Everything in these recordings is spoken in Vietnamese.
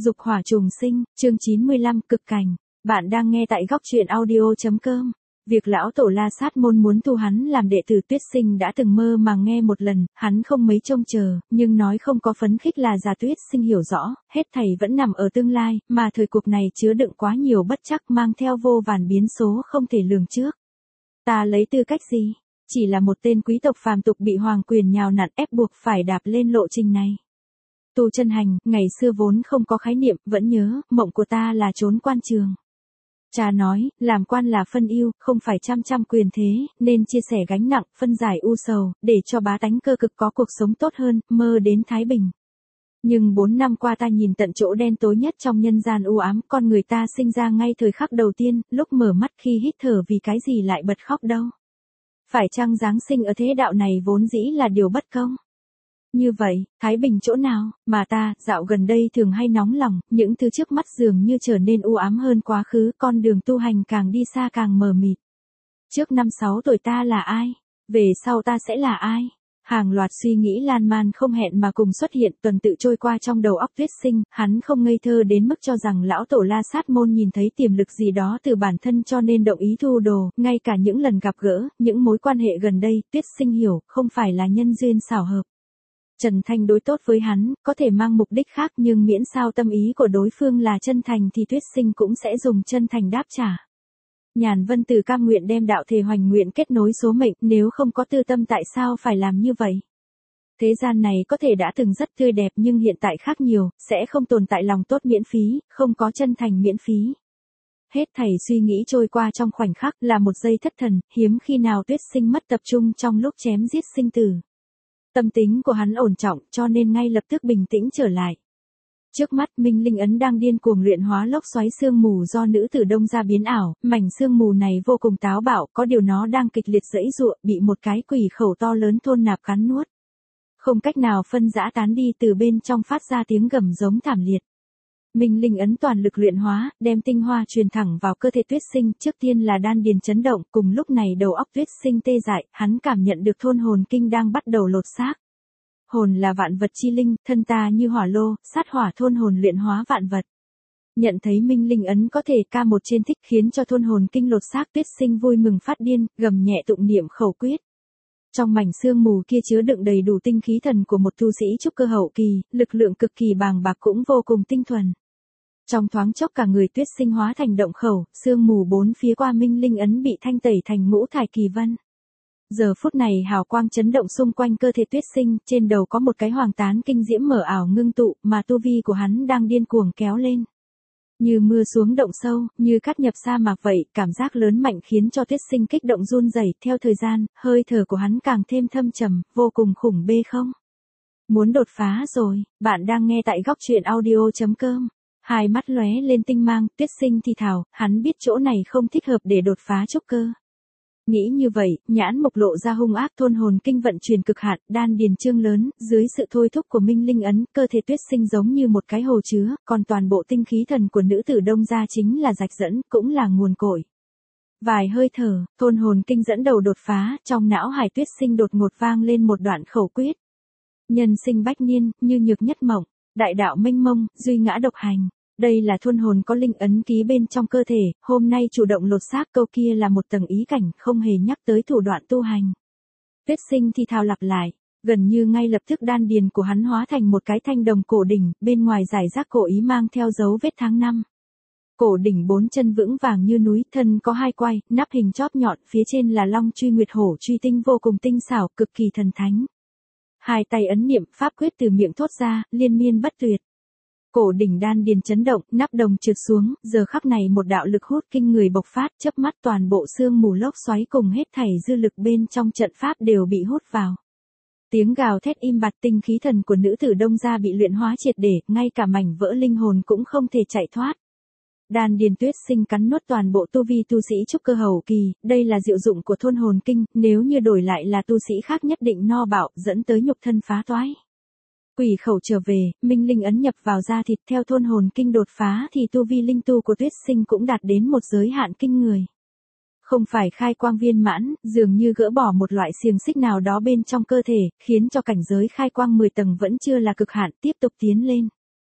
Dục hỏa trùng sinh, chương 95, cực cảnh. Bạn đang nghe tại góc truyện audio.com. Việc lão tổ La Sát Môn muốn thu hắn làm đệ tử Tuyết Sinh đã từng mơ màng nghe một lần, hắn không mấy trông chờ, nhưng nói không có phấn khích là già Tuyết Sinh hiểu rõ, hết thảy vẫn nằm ở tương lai, mà thời cuộc này chứa đựng quá nhiều bất trắc mang theo vô vàn biến số không thể lường trước. Ta lấy tư cách gì? Chỉ là một tên quý tộc phàm tục bị hoàng quyền nhào nặn ép buộc phải đạp lên lộ trình này. Tu chân hành, ngày xưa vốn không có khái niệm, vẫn nhớ, mộng của ta là trốn quan trường. Cha nói, làm quan là phân ưu, không phải trăm quyền thế, nên chia sẻ gánh nặng, phân giải u sầu, để cho bá tánh cơ cực có cuộc sống tốt hơn, mơ đến thái bình. Nhưng 4 năm qua ta nhìn tận chỗ đen tối nhất trong nhân gian u ám, con người ta sinh ra ngay thời khắc đầu tiên, lúc mở mắt khi hít thở vì cái gì lại bật khóc đâu. Phải chăng Giáng sinh ở thế đạo này vốn dĩ là điều bất công? Như vậy, thái bình chỗ nào, mà ta, dạo gần đây thường hay nóng lòng, những thứ trước mắt dường như trở nên u ám hơn quá khứ, con đường tu hành càng đi xa càng mờ mịt. Trước 5-6 tuổi ta là ai? Về sau ta sẽ là ai? Hàng loạt suy nghĩ lan man không hẹn mà cùng xuất hiện, tuần tự trôi qua trong đầu óc Tuyết Sinh, hắn không ngây thơ đến mức cho rằng lão tổ La Sát Môn nhìn thấy tiềm lực gì đó từ bản thân cho nên động ý thu đồ, ngay cả những lần gặp gỡ, những mối quan hệ gần đây, Tuyết Sinh hiểu, không phải là nhân duyên xảo hợp. Trần Thanh đối tốt với hắn, có thể mang mục đích khác nhưng miễn sao tâm ý của đối phương là chân thành thì Tuyết Sinh cũng sẽ dùng chân thành đáp trả. Nhàn Vân Từ cam nguyện đem đạo thể hoành nguyện kết nối số mệnh, nếu không có tư tâm tại sao phải làm như vậy? Thế gian này có thể đã từng rất tươi đẹp nhưng hiện tại khác nhiều, sẽ không tồn tại lòng tốt miễn phí, không có chân thành miễn phí. Hết thảy suy nghĩ trôi qua trong khoảnh khắc là một giây thất thần, hiếm khi nào Tuyết Sinh mất tập trung trong lúc chém giết sinh tử. Tâm tính của hắn ổn trọng cho nên ngay lập tức bình tĩnh trở lại. Trước mắt Minh Linh Ấn đang điên cuồng luyện hóa lốc xoáy sương mù do nữ tử Đông gia biến ảo, mảnh sương mù này vô cùng táo bạo, có điều nó đang kịch liệt giãy giụa, bị một cái quỷ khẩu to lớn thôn nạp cắn nuốt. Không cách nào phân rã tán đi, từ bên trong phát ra tiếng gầm giống thảm liệt. Minh Linh Ấn toàn lực luyện hóa, đem tinh hoa truyền thẳng vào cơ thể Tuyết Sinh, trước tiên là đan điền chấn động, cùng lúc này đầu óc Tuyết Sinh tê dại, hắn cảm nhận được thôn hồn kinh đang bắt đầu lột xác. Hồn là vạn vật chi linh, thân ta như hỏa lô, sát hỏa thôn hồn luyện hóa vạn vật. Nhận thấy Minh Linh Ấn có thể ca một trên thích khiến cho thôn hồn kinh lột xác, Tuyết Sinh vui mừng phát điên, gầm nhẹ tụng niệm khẩu quyết. Trong mảnh sương mù kia chứa đựng đầy đủ tinh khí thần của một tu sĩ trúc cơ hậu kỳ, lực lượng cực kỳ bàng bạc cũng vô cùng tinh thuần. Trong thoáng chốc cả người Tuyết Sinh hóa thành động khẩu, sương mù bốn phía qua Minh Linh Ấn bị thanh tẩy thành ngũ thải kỳ vân. Giờ phút này hào quang chấn động xung quanh cơ thể Tuyết Sinh, trên đầu có một cái hoàng tán kinh diễm mở ảo ngưng tụ, mà tu vi của hắn đang điên cuồng kéo lên. Như mưa xuống động sâu, như cát nhập sa mạc vậy, cảm giác lớn mạnh khiến cho Tuyết Sinh kích động run rẩy. Theo thời gian, hơi thở của hắn càng thêm thâm trầm, vô cùng khủng bê không? Muốn đột phá rồi, bạn đang nghe tại góc truyện audio.com. Hai mắt lóe lên tinh mang, Tuyết Sinh thì thào, hắn biết chỗ này không thích hợp để đột phá trúc cơ. Nghĩ như vậy, nhãn mục lộ ra hung ác, thôn hồn kinh vận chuyển cực hạn, đan điền trương lớn, dưới sự thôi thúc của Minh Linh Ấn, cơ thể Tuyết Sinh giống như một cái hồ chứa, còn toàn bộ tinh khí thần của nữ tử Đông gia chính là rạch dẫn, cũng là nguồn cội. Vài hơi thở, thôn hồn kinh dẫn đầu đột phá, trong não hải Tuyết Sinh đột ngột vang lên một đoạn khẩu quyết. Nhân sinh bách niên, như nhược nhất mộng, đại đạo mênh mông, duy ngã độc hành. Đây là thôn hồn có linh ấn ký bên trong cơ thể, hôm nay chủ động lột xác, câu kia là một tầng ý cảnh, không hề nhắc tới thủ đoạn tu hành. Tuyết Sinh thì thào lặp lại, gần như ngay lập tức đan điền của hắn hóa thành một cái thanh đồng cổ đỉnh, bên ngoài giải rác cổ ý mang theo dấu vết tháng năm. Cổ đỉnh 4 chân vững vàng như núi, thân có 2 quai, nắp hình chóp nhọn, phía trên là long truy nguyệt hổ truy tinh vô cùng tinh xảo, cực kỳ thần thánh. Hai tay ấn niệm, pháp quyết từ miệng thốt ra, liên miên bất tuyệt. Cổ đỉnh đan điền chấn động, nắp đồng trượt xuống, giờ khắc này một đạo lực hút kinh người bộc phát, chớp mắt toàn bộ sương mù lốc xoáy cùng hết thảy dư lực bên trong trận pháp đều bị hút vào. Tiếng gào thét im bặt, tinh khí thần của nữ tử Đông gia bị luyện hóa triệt để, ngay cả mảnh vỡ linh hồn cũng không thể chạy thoát. Đan điền Tuyết Sinh cắn nuốt toàn bộ tu vi tu sĩ trúc cơ hậu kỳ, đây là diệu dụng của thôn hồn kinh, nếu như đổi lại là tu sĩ khác nhất định no bạo, dẫn tới nhục thân phá toái. Quỷ khẩu trở về, Minh Linh Ấn nhập vào da thịt, theo thôn hồn kinh đột phá thì tu vi linh tu của Tuyết Sinh cũng đạt đến một giới hạn kinh người. Không phải khai quang viên mãn, dường như gỡ bỏ một loại xiềng xích nào đó bên trong cơ thể, khiến cho cảnh giới khai quang 10 tầng vẫn chưa là cực hạn, tiếp tục tiến lên.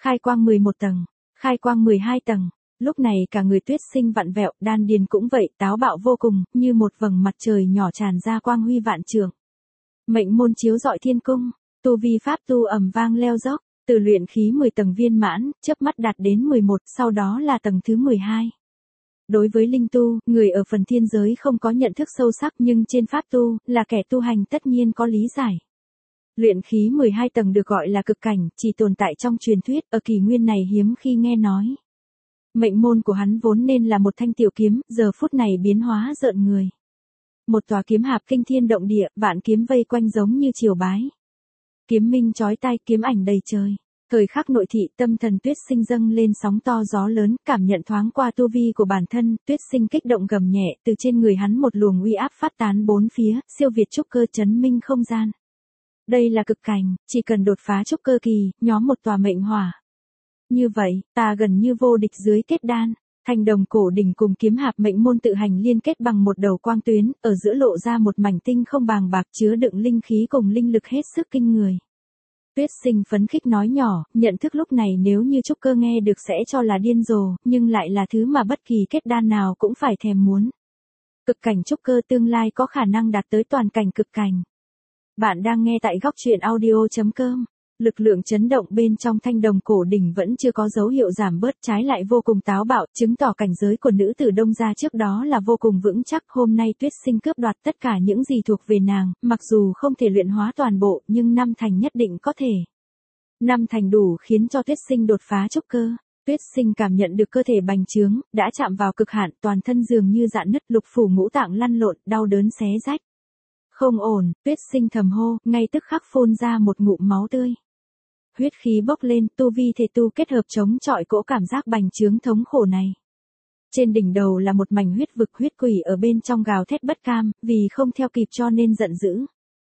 khai quang 11 tầng, khai quang 12 tầng. Lúc này cả người Tuyết Sinh vặn vẹo, đan điền cũng vậy, táo bạo vô cùng, như một vầng mặt trời nhỏ tràn ra quang huy vạn trượng. Mệnh môn chiếu rọi thiên cung, tu vi pháp tu ầm vang leo dốc, từ luyện khí 10 tầng viên mãn, chớp mắt đạt đến 11, sau đó là tầng thứ 12. Đối với linh tu, người ở phần thiên giới không có nhận thức sâu sắc nhưng trên pháp tu, là kẻ tu hành tất nhiên có lý giải. Luyện khí 12 tầng được gọi là cực cảnh, chỉ tồn tại trong truyền thuyết, ở kỷ nguyên này hiếm khi nghe nói. Mệnh môn của hắn vốn nên là một thanh tiểu kiếm, giờ phút này biến hóa rợn người. Một tòa kiếm hạp kinh thiên động địa, vạn kiếm vây quanh giống như triều bái. Kiếm minh chói tai, kiếm ảnh đầy trời. Thời khắc nội thị, tâm thần Tuyết Sinh dâng lên sóng to gió lớn, cảm nhận thoáng qua tu vi của bản thân, Tuyết Sinh kích động gầm nhẹ, từ trên người hắn một luồng uy áp phát tán bốn phía, siêu việt trúc cơ chấn minh không gian. Đây là cực cảnh, chỉ cần đột phá trúc cơ kỳ, nhóm một tòa mệnh hỏa. Như vậy, ta gần như vô địch dưới kết đan. Thanh đồng cổ đỉnh cùng kiếm hạp mệnh môn tự hành liên kết bằng một đầu quang tuyến, ở giữa lộ ra một mảnh tinh không bàng bạc chứa đựng linh khí cùng linh lực hết sức kinh người. Tuyết Sinh phấn khích nói nhỏ, nhận thức lúc này nếu như trúc cơ nghe được sẽ cho là điên rồ, nhưng lại là thứ mà bất kỳ kết đan nào cũng phải thèm muốn. Cực cảnh trúc cơ tương lai có khả năng đạt tới toàn cảnh cực cảnh. Bạn đang nghe tại góc truyện audio.com. Lực lượng chấn động bên trong thanh đồng cổ đỉnh vẫn chưa có dấu hiệu giảm bớt, trái lại vô cùng táo bạo, chứng tỏ cảnh giới của nữ tử Đông gia trước đó là vô cùng vững chắc. Hôm nay Tuyết Sinh cướp đoạt tất cả những gì thuộc về nàng, mặc dù không thể luyện hóa toàn bộ, nhưng 5 thành nhất định có thể. 5 thành đủ khiến cho Tuyết Sinh đột phá trúc cơ. Tuyết Sinh cảm nhận được cơ thể bành trướng, đã chạm vào cực hạn, toàn thân dường như rạn nứt, lục phủ ngũ tạng lăn lộn, đau đớn xé rách. Không ổn, Tuyết Sinh thầm hô, ngay tức khắc phun ra một ngụm máu tươi. Huyết khí bốc lên, tu vi thể tu kết hợp chống chọi cỗ cảm giác bành trướng thống khổ này. Trên đỉnh đầu là một mảnh huyết vực, huyết quỷ ở bên trong gào thét bất cam, vì không theo kịp cho nên giận dữ.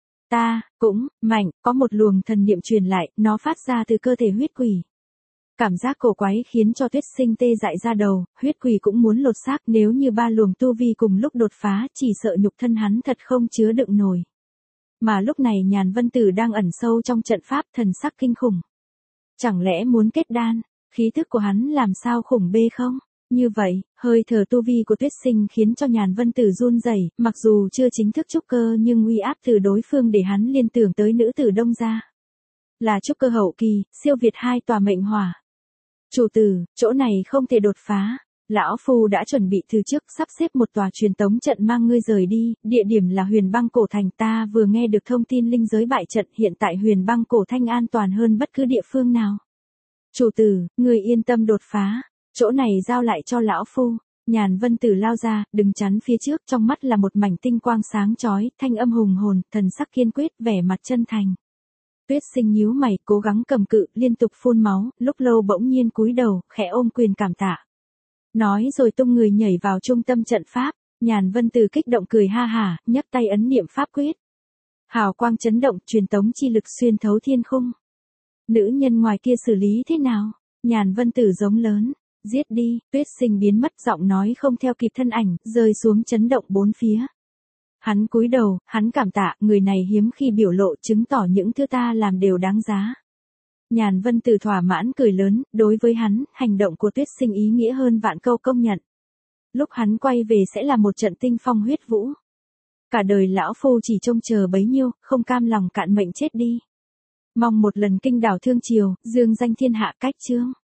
Ta, cũng, mạnh, có một luồng thần niệm truyền lại, nó phát ra từ cơ thể huyết quỷ. Cảm giác cổ quái khiến cho Tuyết Sinh tê dại ra đầu, huyết quỷ cũng muốn lột xác, nếu như ba luồng tu vi cùng lúc đột phá, chỉ sợ nhục thân hắn thật không chứa đựng nổi. Mà lúc này Nhàn Vân Tử đang ẩn sâu trong trận pháp, thần sắc kinh khủng. Chẳng lẽ muốn kết đan, khí thức của hắn làm sao khủng bê không? Như vậy, hơi thở tu vi của Tuyết Sinh khiến cho Nhàn Vân Tử run rẩy, mặc dù chưa chính thức trúc cơ nhưng uy áp từ đối phương để hắn liên tưởng tới nữ tử Đông gia. Là trúc cơ hậu kỳ, siêu việt 2 tòa mệnh hỏa. Chủ tử, chỗ này không thể đột phá. Lão Phu đã chuẩn bị từ trước, sắp xếp một tòa truyền tống trận mang ngươi rời đi, địa điểm là Huyền Băng Cổ Thành. Ta vừa nghe được thông tin linh giới bại trận, hiện tại Huyền Băng Cổ Thành an toàn hơn bất cứ địa phương nào. Chủ tử, ngươi yên tâm đột phá, chỗ này giao lại cho Lão Phu. Nhàn Vân Tử lao ra, đứng chắn phía trước, trong mắt là một mảnh tinh quang sáng chói, thanh âm hùng hồn, thần sắc kiên quyết, vẻ mặt chân thành. Tuyết Sinh nhíu mày, cố gắng cầm cự, liên tục phun máu, lúc lâu bỗng nhiên cúi đầu, khẽ ôm quyền cảm tạ. Nói rồi tung người nhảy vào trung tâm trận pháp, Nhàn Vân Tử kích động cười ha hả, nhấc tay ấn niệm pháp quyết. Hào quang chấn động, truyền tống chi lực xuyên thấu thiên khung. Nữ nhân ngoài kia xử lý thế nào? Nhàn Vân Tử giống lớn, giết đi. Tuyết Sinh biến mất, giọng nói không theo kịp thân ảnh, rơi xuống chấn động bốn phía. Hắn cúi đầu, hắn cảm tạ, người này hiếm khi biểu lộ, chứng tỏ những thứ ta làm đều đáng giá. Nhàn Vân Tử thỏa mãn cười lớn, đối với hắn, hành động của Tuyết Sinh ý nghĩa hơn vạn câu công nhận. Lúc hắn quay về sẽ là một trận tinh phong huyết vũ. Cả đời lão phu chỉ trông chờ bấy nhiêu, không cam lòng cạn mệnh chết đi. Mong một lần kinh đảo thương triều, dương danh thiên hạ cách chương.